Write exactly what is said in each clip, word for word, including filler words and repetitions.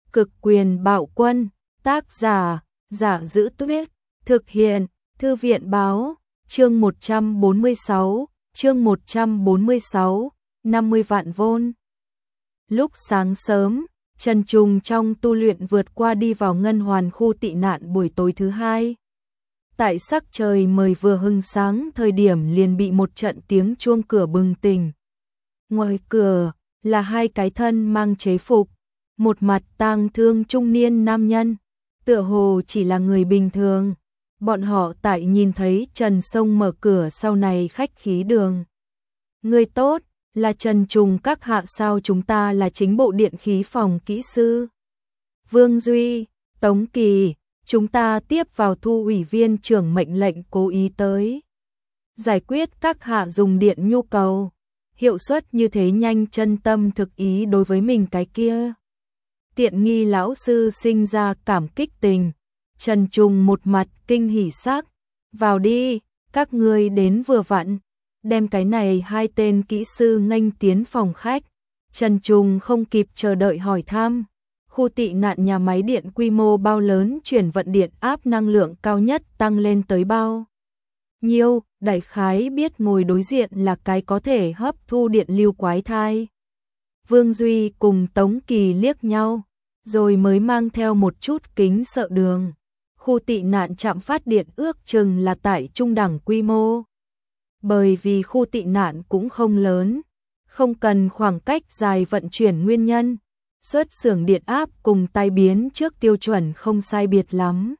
Cực quyền bạo quân, tác giả, Giả Giữ Tuyết, thực hiện, Thư viện báo, chương một trăm bốn mươi sáu, chương một trăm bốn mươi sáu, năm mươi vạn vôn. Lúc sáng sớm, Trần Trùng trong tu luyện vượt qua đi vào ngân hoàn khu tị nạn buổi tối thứ hai. Tại sắc trời mời vừa hừng sáng thời điểm liền bị một trận tiếng chuông cửa bừng tỉnh. Ngoài cửa là hai cái thân mang chế phục, một mặt tang thương trung niên nam nhân, tựa hồ chỉ là người bình thường. Bọn họ tại nhìn thấy Trần Sông mở cửa sau này khách khí đường. Người tốt, là Trần Trùng các hạ sao, chúng ta là chính bộ điện khí phòng kỹ sư. Vương Duy, Tống Kỳ, chúng ta tiếp vào thu ủy viên trưởng mệnh lệnh cố ý tới. Giải quyết các hạ dùng điện nhu cầu. Hiệu suất như thế nhanh, chân tâm thực ý đối với mình cái kia. Tiện nghi lão sư sinh ra cảm kích tình. Trần Trùng một mặt kinh hỉ sắc. Vào đi, các ngươi đến vừa vặn. Đem cái này hai tên kỹ sư nghênh tiến phòng khách. Trần Trùng không kịp chờ đợi hỏi thăm. Khu tị nạn nhà máy điện quy mô bao lớn, chuyển vận điện áp năng lượng cao nhất tăng lên tới bao nhiêu, đại khái biết ngồi đối diện là cái có thể hấp thu điện lưu quái thai. Vương Duy cùng Tống Kỳ liếc nhau, rồi mới mang theo một chút kính sợ đường. Khu tị nạn trạm phát điện ước chừng là tại trung đẳng quy mô. Bởi vì khu tị nạn cũng không lớn, không cần khoảng cách dài vận chuyển nguyên nhân, xuất xưởng điện áp cùng tai biến trước tiêu chuẩn không sai biệt lắm.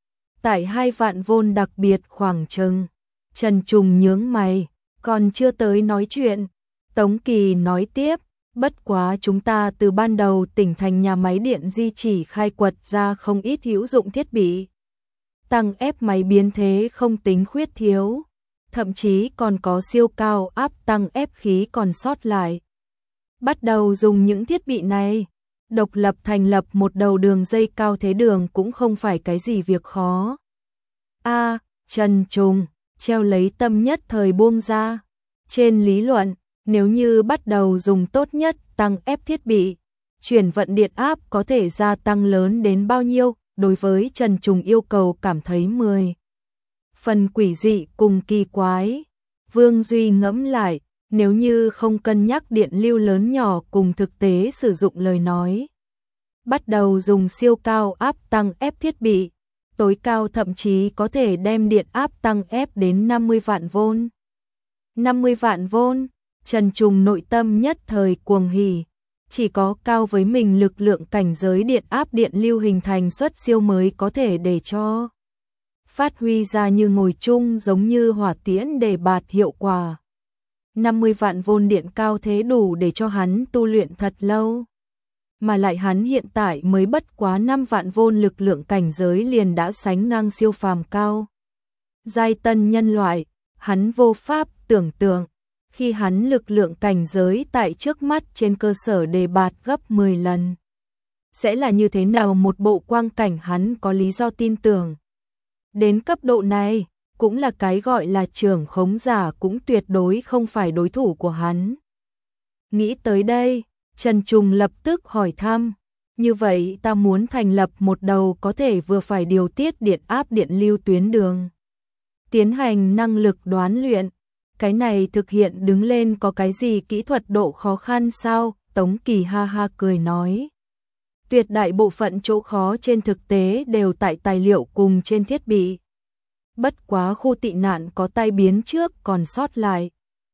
Tại hai vạn vôn đặc biệt khoảng chừng. Trần Trùng nhướng mày, còn chưa tới nói chuyện. Tống Kỳ nói tiếp, bất quá chúng ta từ ban đầu tỉnh thành nhà máy điện di chỉ khai quật ra không ít hữu dụng thiết bị. Tăng ép máy biến thế không tính khuyết thiếu, thậm chí còn có siêu cao áp tăng ép khí còn sót lại. Bắt đầu dùng những thiết bị này, độc lập thành lập một đầu đường dây cao thế đường cũng không phải cái gì việc khó. A, à, Trần Trùng treo lấy tâm nhất thời buông ra. Trên lý luận, nếu như bắt đầu dùng tốt nhất tăng ép thiết bị, chuyển vận điện áp có thể gia tăng lớn đến bao nhiêu, đối với Trần Trùng yêu cầu cảm thấy mười phần quỷ dị cùng kỳ quái. Vương Duy ngẫm lại, nếu như không cân nhắc điện lưu lớn nhỏ cùng thực tế sử dụng lời nói, bắt đầu dùng siêu cao áp tăng ép thiết bị, tối cao thậm chí có thể đem điện áp tăng ép đến năm mươi vạn vôn. năm mươi vạn vôn, Trần Trùng nội tâm nhất thời cuồng hỉ, chỉ có cao với mình lực lượng cảnh giới điện áp điện lưu hình thành suất siêu mới có thể để cho phát huy ra như ngồi chung giống như hỏa tiễn để bạt hiệu quả. năm mươi vạn vôn điện cao thế đủ để cho hắn tu luyện thật lâu. Mà lại hắn hiện tại mới bất quá năm vạn vôn lực lượng cảnh giới liền đã sánh ngang siêu phàm cao giai tân nhân loại, hắn vô pháp tưởng tượng, khi hắn lực lượng cảnh giới tại trước mắt trên cơ sở đề bạt gấp mười lần. Sẽ là như thế nào một bộ quang cảnh, hắn có lý do tin tưởng. Đến cấp độ này, cũng là cái gọi là trưởng khống giả cũng tuyệt đối không phải đối thủ của hắn. Nghĩ tới đây, Trần Trùng lập tức hỏi thăm, như vậy ta muốn thành lập một đầu có thể vừa phải điều tiết điện áp điện lưu tuyến đường. Tiến hành năng lực đoán luyện, cái này thực hiện đứng lên có cái gì kỹ thuật độ khó khăn sao? Tống Kỳ ha ha cười nói. Tuyệt đại bộ phận chỗ khó trên thực tế đều tại tài liệu cùng trên thiết bị. Bất quá khu tị nạn có tai biến trước còn sót lại.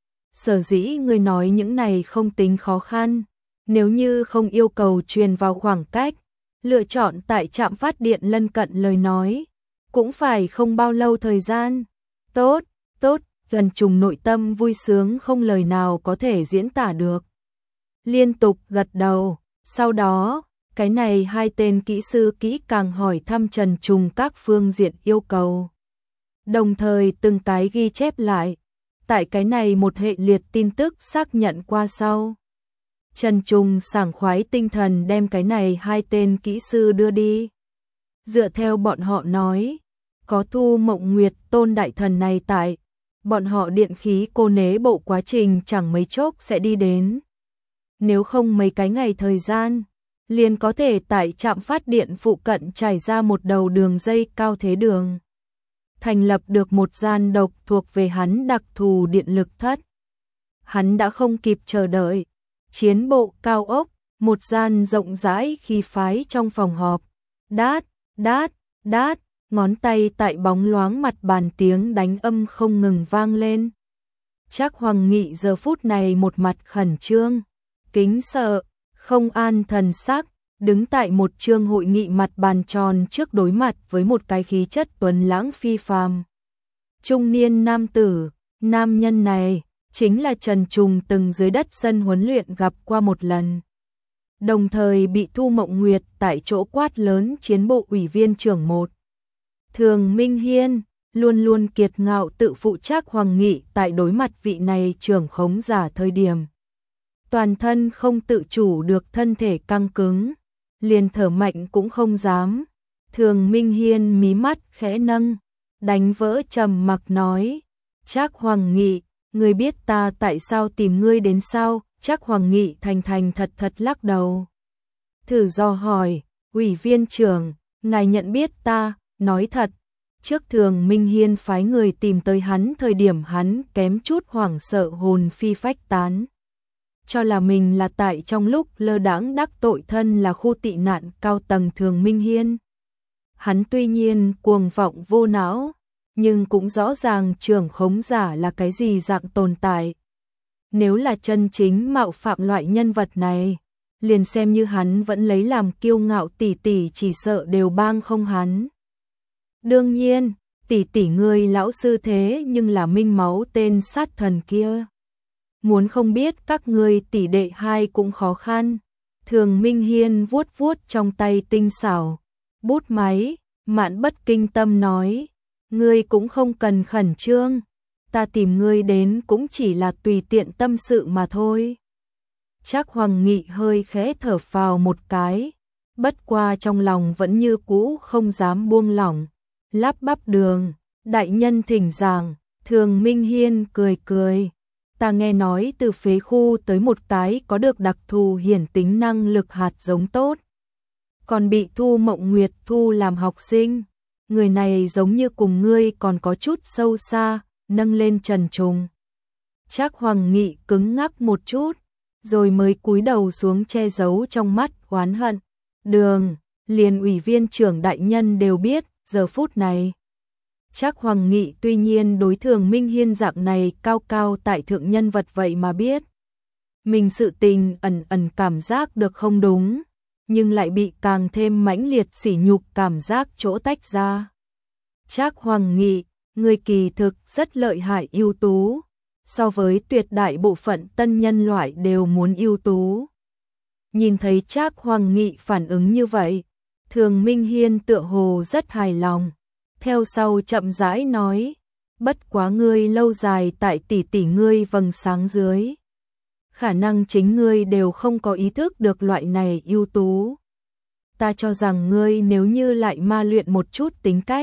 Sở dĩ người nói những này không tính khó khăn. Nếu như không yêu cầu truyền vào khoảng cách, lựa chọn tại trạm phát điện lân cận lời nói, cũng phải không bao lâu thời gian. Tốt, tốt, Trần Trùng nội tâm vui sướng không lời nào có thể diễn tả được. Liên tục gật đầu, sau đó, cái này hai tên kỹ sư kỹ càng hỏi thăm Trần Trùng các phương diện yêu cầu. Đồng thời từng cái ghi chép lại, tại cái này một hệ liệt tin tức xác nhận qua sau. Trần Trùng sảng khoái tinh thần đem cái này hai tên kỹ sư đưa đi. Dựa theo bọn họ nói, có Thu Mộng Nguyệt Tôn đại thần này tại, bọn họ điện khí cô nế bộ quá trình chẳng mấy chốc sẽ đi đến. Nếu không mấy cái ngày thời gian, liền có thể tại trạm phát điện phụ cận trải ra một đầu đường dây cao thế đường. Thành lập được một gian độc thuộc về hắn đặc thù điện lực thất. Hắn đã không kịp chờ đợi. Chiến bộ cao ốc, một gian rộng rãi khí phái trong phòng họp. Đát, đát, đát, ngón tay tại bóng loáng mặt bàn tiếng đánh âm không ngừng vang lên. Trác Hoàng Nghị giờ phút này một mặt khẩn trương, kính sợ, không an thần sắc, đứng tại một chương hội nghị mặt bàn tròn trước đối mặt với một cái khí chất tuấn lãng phi phàm. Trung niên nam tử, nam nhân này chính là Trần Trùng từng dưới đất sân huấn luyện gặp qua một lần. Đồng thời bị Thu Mộng Nguyệt tại chỗ quát lớn chiến bộ ủy viên trưởng một. Thường Minh Hiên luôn luôn kiệt ngạo tự phụ Trác Hoàng Nghị tại đối mặt vị này trưởng khống giả thời điểm. Toàn thân không tự chủ được thân thể căng cứng, liền thở mạnh cũng không dám. Thường Minh Hiên mí mắt khẽ nâng, đánh vỡ trầm mặc nói, Trác Hoàng Nghị, ngươi biết ta tại sao tìm ngươi đến sao? Trác Hoàng Nghị thành thành thật thật lắc đầu. Thử do hỏi, ủy viên trưởng, ngài nhận biết ta, nói thật. Trước Thường Minh Hiên phái người tìm tới hắn thời điểm hắn kém chút hoảng sợ hồn phi phách tán. Cho là mình là tại trong lúc lơ đãng đắc tội thân là khu tị nạn cao tầng Thường Minh Hiên. Hắn tuy nhiên cuồng vọng vô não, nhưng cũng rõ ràng trưởng khống giả là cái gì dạng tồn tại. Nếu là chân chính mạo phạm loại nhân vật này, liền xem như hắn vẫn lấy làm kiêu ngạo tỷ tỷ chỉ sợ đều bang không hắn. Đương nhiên, tỷ tỷ ngươi lão sư thế nhưng là minh máu tên sát thần kia. Muốn không biết các ngươi tỷ đệ hai cũng khó khăn. Thường Minh Hiên vuốt vuốt trong tay tinh xảo bút máy, Mạn Bất Kinh Tâm nói, ngươi cũng không cần khẩn trương, ta tìm ngươi đến cũng chỉ là tùy tiện tâm sự mà thôi. Trác Hoàng Nghị hơi khẽ thở phào một cái, bất qua trong lòng vẫn như cũ không dám buông lỏng. Lắp bắp đường, đại nhân thỉnh giảng. Thường Minh Hiên cười cười, ta nghe nói từ phế khu tới một cái có được đặc thù hiển tính năng lực hạt giống tốt, còn bị Thu Mộng Nguyệt thu làm học sinh. Người này giống như cùng ngươi còn có chút sâu xa, nâng lên Trần Trùng. Trác Hoàng Nghị cứng ngắc một chút, rồi mới cúi đầu xuống che giấu trong mắt oán hận. Đường, liền ủy viên trưởng đại nhân đều biết, giờ phút này. Trác Hoàng Nghị tuy nhiên đối Thường Minh Hiên dạng này cao cao tại thượng nhân vật vậy mà biết. Mình sự tình ẩn ẩn cảm giác được không đúng, nhưng lại bị càng thêm mãnh liệt sỉ nhục cảm giác chỗ tách ra. Trác Hoàng Nghị, người kỳ thực rất lợi hại ưu tú, so với tuyệt đại bộ phận tân nhân loại đều muốn ưu tú. Nhìn thấy Trác Hoàng Nghị phản ứng như vậy, Thường Minh Hiên tựa hồ rất hài lòng, theo sau chậm rãi nói, bất quá ngươi lâu dài tại tỷ tỷ ngươi vầng sáng dưới. Khả năng chính ngươi đều không có ý thức được loại này ưu tú. Ta cho rằng ngươi nếu như lại ma luyện một chút tính cách,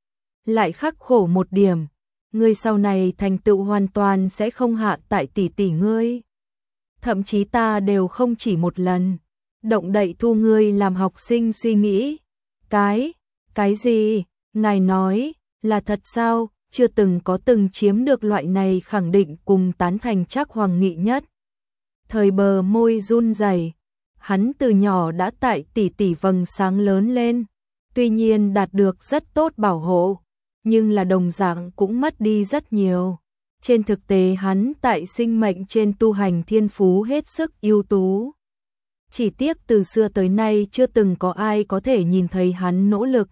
lại khắc khổ một điểm, ngươi sau này thành tựu hoàn toàn sẽ không hạ tại tỷ tỷ ngươi. Thậm chí ta đều không chỉ một lần động đậy thu ngươi làm học sinh suy nghĩ. Cái, cái gì? Ngài nói, là thật sao? Chưa từng có từng chiếm được loại này khẳng định cùng tán thành Trác Hoàng Nghị nhất. Thời bờ môi run rẩy, hắn từ nhỏ đã tại tỷ tỷ vầng sáng lớn lên, tuy nhiên đạt được rất tốt bảo hộ, nhưng là đồng dạng cũng mất đi rất nhiều. Trên thực tế hắn tại sinh mệnh trên tu hành thiên phú hết sức ưu tú. Chỉ tiếc từ xưa tới nay chưa từng có ai có thể nhìn thấy hắn nỗ lực.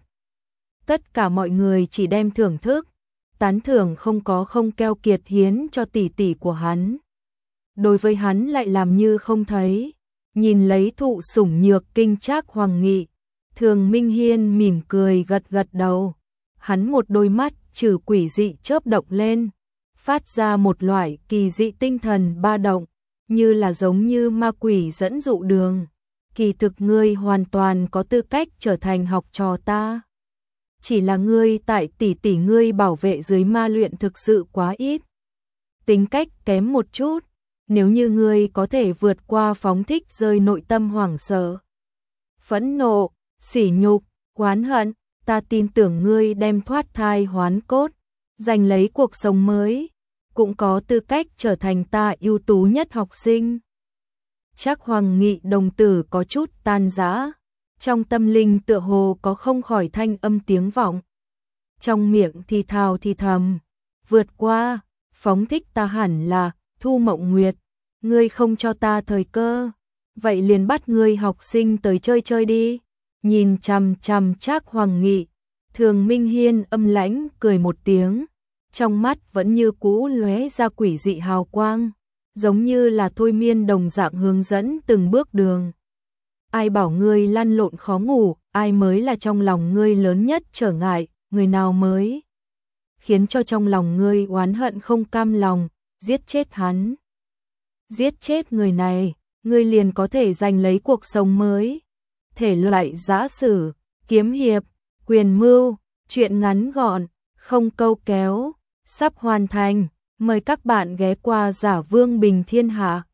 Tất cả mọi người chỉ đem thưởng thức, tán thưởng không có không keo kiệt hiến cho tỷ tỷ của hắn. Đối với hắn lại làm như không thấy, nhìn lấy thụ sủng nhược kinh Trác Hoàng Nghị, Thường Minh Hiên mỉm cười gật gật đầu. Hắn một đôi mắt trừ quỷ dị chớp động lên, phát ra một loại kỳ dị tinh thần ba động, như là giống như ma quỷ dẫn dụ đường. Kỳ thực ngươi hoàn toàn có tư cách trở thành học trò ta. Chỉ là ngươi tại tỷ tỷ ngươi bảo vệ dưới ma luyện thực sự quá ít. Tính cách kém một chút, nếu như ngươi có thể vượt qua phóng thích rơi nội tâm hoảng sợ, phẫn nộ, sỉ nhục, oán hận, ta tin tưởng ngươi đem thoát thai hoán cốt, giành lấy cuộc sống mới, cũng có tư cách trở thành ta ưu tú nhất học sinh. Trác Hoàng Nghị đồng tử có chút tan rã, trong tâm linh tựa hồ có không khỏi thanh âm tiếng vọng. Trong miệng thì thào thì thầm, vượt qua, phóng thích ta hẳn là Thu Mộng Nguyệt, ngươi không cho ta thời cơ, vậy liền bắt ngươi học sinh tới chơi chơi đi. Nhìn chằm chằm Trác Hoàng Nghị, Thường Minh Hiên âm lãnh cười một tiếng, trong mắt vẫn như cũ lóe ra quỷ dị hào quang, giống như là thôi miên đồng dạng hướng dẫn từng bước đường. Ai bảo ngươi lăn lộn khó ngủ, ai mới là trong lòng ngươi lớn nhất trở ngại, người nào mới khiến cho trong lòng ngươi oán hận không cam lòng, giết chết hắn. Giết chết người này, ngươi liền có thể giành lấy cuộc sống mới. Thể loại giã sử, kiếm hiệp, quyền mưu, truyện ngắn gọn, không câu kéo, sắp hoàn thành. Mời các bạn ghé qua Giả Vương Bình Thiên Hạ.